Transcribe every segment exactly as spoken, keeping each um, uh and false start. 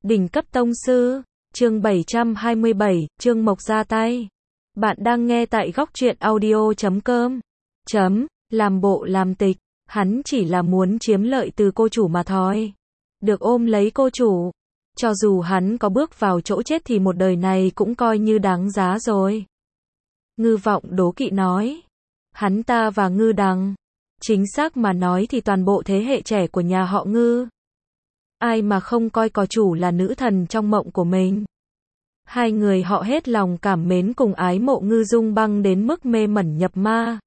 Đỉnh cấp tông sư, chương bảy trăm hai mươi bảy, Trương Mộc ra tay. Bạn đang nghe tại góc truyện audio chấm com. Chấm, làm bộ làm tịch, hắn chỉ là muốn chiếm lợi từ cô chủ mà thôi. Được ôm lấy cô chủ. Cho dù hắn có bước vào chỗ chết thì một đời này cũng coi như đáng giá rồi. Ngư Vọng đố kỵ nói. Hắn ta và Ngư Đằng. Chính xác mà nói thì toàn bộ thế hệ trẻ của nhà họ Ngư. Ai mà không coi cò chủ là nữ thần trong mộng của mình. Hai người họ hết lòng cảm mến cùng ái mộ Ngư Dung Băng đến mức mê mẩn nhập ma.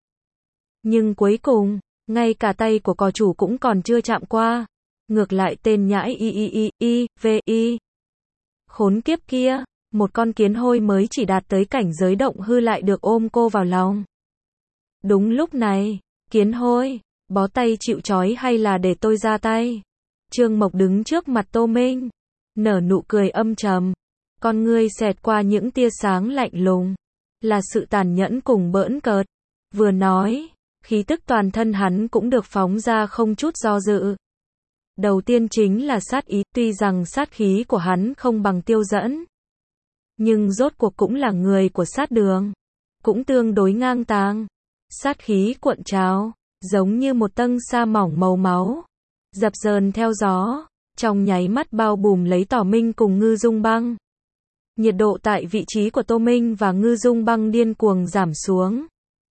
Nhưng cuối cùng, ngay cả tay của cò chủ cũng còn chưa chạm qua. Ngược lại tên nhãi y y y y v y. Khốn kiếp kia, một con kiến hôi mới chỉ đạt tới cảnh giới động hư lại được ôm cô vào lòng. Đúng lúc này, kiến hôi, bó tay chịu trói hay là để tôi ra tay? Trương Mộc đứng trước mặt Tô Minh, nở nụ cười âm trầm, con ngươi xẹt qua những tia sáng lạnh lùng, là sự tàn nhẫn cùng bỡn cợt. Vừa nói, khí tức toàn thân hắn cũng được phóng ra không chút do dự. Đầu tiên chính là sát ý, tuy rằng sát khí của hắn không bằng Tiêu Dẫn, nhưng rốt cuộc cũng là người của sát đường, cũng tương đối ngang tàng. Sát khí cuộn trào, giống như một tầng sa mỏng màu máu, dập dờn theo gió, trong nháy mắt bao bùm lấy Tỏ Minh cùng Ngư Dung Băng. Nhiệt độ tại vị trí của Tô Minh và Ngư Dung Băng điên cuồng giảm xuống,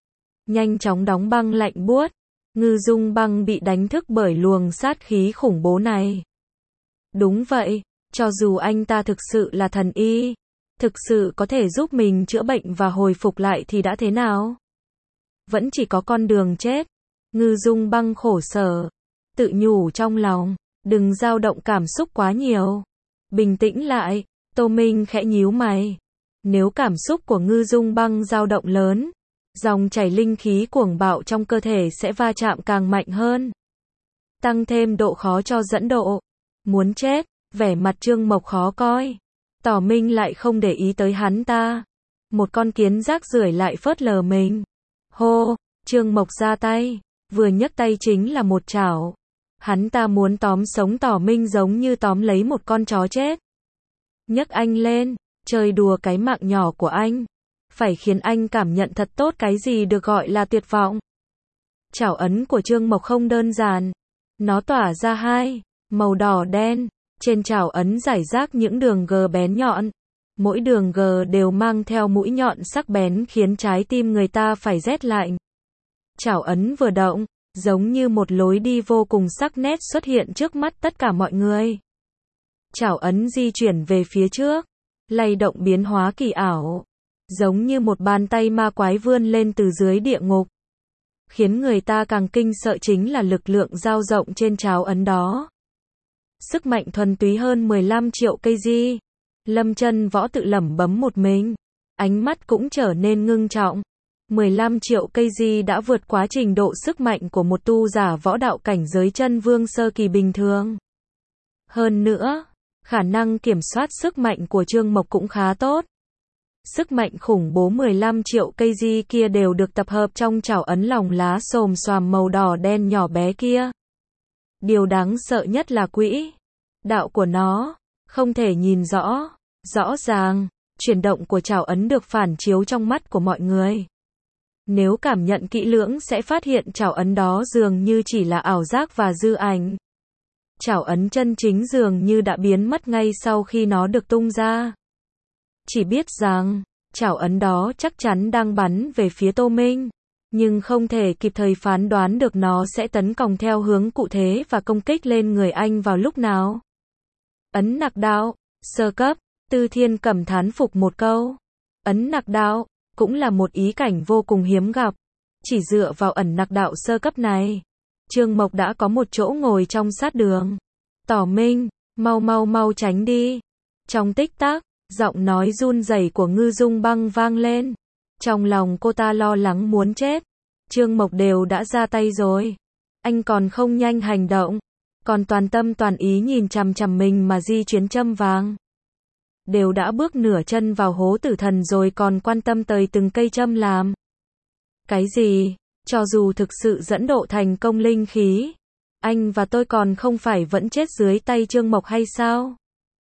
nhanh chóng đóng băng lạnh buốt. Ngư Dung Băng bị đánh thức bởi luồng sát khí khủng bố này. Đúng vậy, cho dù anh ta thực sự là thần y, thực sự có thể giúp mình chữa bệnh và hồi phục lại thì đã thế nào? Vẫn chỉ có con đường chết. Ngư Dung Băng khổ sở, tự nhủ trong lòng, đừng dao động cảm xúc quá nhiều. Bình tĩnh lại. Tô Minh khẽ nhíu mày. Nếu cảm xúc của Ngư Dung Băng dao động lớn, dòng chảy linh khí cuồng bạo trong cơ thể sẽ va chạm càng mạnh hơn, tăng thêm độ khó cho dẫn độ. Muốn chết, vẻ mặt Trương Mộc khó coi. Tỏ Minh lại không để ý tới hắn ta. Một con kiến rác rưởi lại phớt lờ mình. Hô, Trương Mộc ra tay, vừa nhấc tay chính là một chảo. Hắn ta muốn tóm sống Tỏ Minh giống như tóm lấy một con chó chết. Nhấc anh lên, chơi đùa cái mạng nhỏ của anh. Phải khiến anh cảm nhận thật tốt cái gì được gọi là tuyệt vọng. Chảo ấn của Trương Mộc không đơn giản. Nó tỏa ra hai màu đỏ đen. Trên chảo ấn rải rác những đường gờ bén nhọn. Mỗi đường gờ đều mang theo mũi nhọn sắc bén khiến trái tim người ta phải rét lạnh. Chảo ấn vừa động, giống như một lối đi vô cùng sắc nét xuất hiện trước mắt tất cả mọi người. Chảo ấn di chuyển về phía trước, lay động biến hóa kỳ ảo, giống như một bàn tay ma quái vươn lên từ dưới địa ngục. Khiến người ta càng kinh sợ chính là lực lượng dao rộng trên chảo ấn đó. Sức mạnh thuần túy hơn mười lăm triệu cây di. Lâm Chân Võ tự lẩm bẩm một mình, ánh mắt cũng trở nên ngưng trọng. mười lăm triệu cây di đã vượt quá trình độ sức mạnh của một tu giả võ đạo cảnh giới chân vương sơ kỳ bình thường. Hơn nữa, khả năng kiểm soát sức mạnh của Trương Mộc cũng khá tốt. Sức mạnh khủng bố mười lăm triệu cây di kia đều được tập hợp trong chảo ấn lỏng lá xồm xoàm màu đỏ đen nhỏ bé kia. Điều đáng sợ nhất là quỹ đạo của nó, không thể nhìn rõ, rõ ràng, chuyển động của chảo ấn được phản chiếu trong mắt của mọi người. Nếu cảm nhận kỹ lưỡng sẽ phát hiện chảo ấn đó dường như chỉ là ảo giác và dư ảnh. Chảo ấn chân chính dường như đã biến mất ngay sau khi nó được tung ra. Chỉ biết rằng, chảo ấn đó chắc chắn đang bắn về phía Tô Minh, nhưng không thể kịp thời phán đoán được nó sẽ tấn công theo hướng cụ thể và công kích lên người anh vào lúc nào. Ấn nặc đạo, sơ cấp, Tư Thiên Cẩm thán phục một câu. Ấn nặc đạo, cũng là một ý cảnh vô cùng hiếm gặp. Chỉ dựa vào ẩn nặc đạo sơ cấp này, Trương Mộc đã có một chỗ ngồi trong sát đường. Tỏ Minh, mau mau mau tránh đi. Trong tích tắc, giọng nói run rẩy của Ngư Dung Băng vang lên. Trong lòng cô ta lo lắng muốn chết. Trương Mộc đều đã ra tay rồi, anh còn không nhanh hành động, còn toàn tâm toàn ý nhìn chằm chằm mình mà di chuyến châm vàng. Đều đã bước nửa chân vào hố tử thần rồi còn quan tâm tới từng cây châm làm cái gì? Cho dù thực sự dẫn độ thành công linh khí, anh và tôi còn không phải vẫn chết dưới tay Trương Mộc hay sao?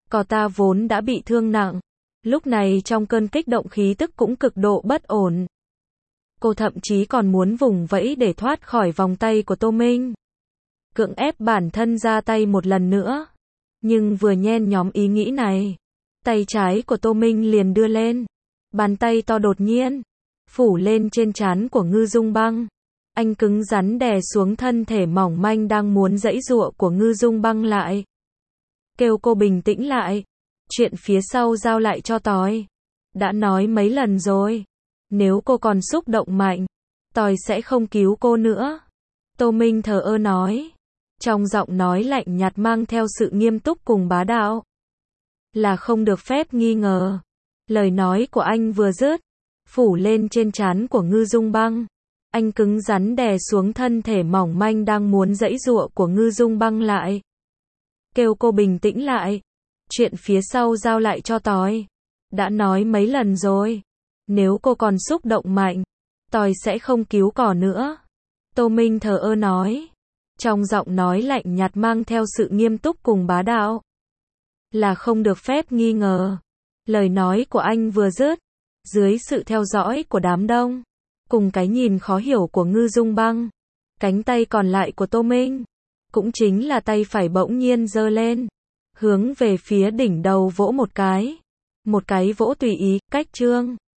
Cò ta vốn đã bị thương nặng. Lúc này trong cơn kích động khí tức cũng cực độ bất ổn. Cô thậm chí còn muốn vùng vẫy để thoát khỏi vòng tay của Tô Minh. Cưỡng ép bản thân ra tay một lần nữa. Nhưng vừa nhen nhóm ý nghĩ này, tay trái của Tô Minh liền đưa lên. Bàn tay to đột nhiên phủ lên trên trán của Ngư Dung Băng. Anh cứng rắn đè xuống thân thể mỏng manh đang muốn giãy giụa của Ngư Dung Băng lại. Kêu cô bình tĩnh lại. Chuyện phía sau giao lại cho tỏi. Đã nói mấy lần rồi. Nếu cô còn xúc động mạnh, tỏi sẽ không cứu cô nữa. Tô Minh thờ ơ nói. Trong giọng nói lạnh nhạt mang theo sự nghiêm túc cùng bá đạo. Là không được phép nghi ngờ. Lời nói của anh vừa dứt, phủ lên trên trán của Ngư Dung Băng. Anh cứng rắn đè xuống thân thể mỏng manh đang muốn giãy giụa của Ngư Dung Băng lại. Kêu cô bình tĩnh lại. Chuyện phía sau giao lại cho tỏi. Đã nói mấy lần rồi. Nếu cô còn xúc động mạnh, tỏi sẽ không cứu cỏ nữa. Tô Minh thờ ơ nói. Trong giọng nói lạnh nhạt mang theo sự nghiêm túc cùng bá đạo. Là không được phép nghi ngờ. Lời nói của anh vừa dứt, dưới sự theo dõi của đám đông, cùng cái nhìn khó hiểu của Ngư Dung Băng, cánh tay còn lại của Tô Minh, cũng chính là tay phải bỗng nhiên giơ lên, hướng về phía đỉnh đầu vỗ một cái. Một cái vỗ tùy ý, cách trương.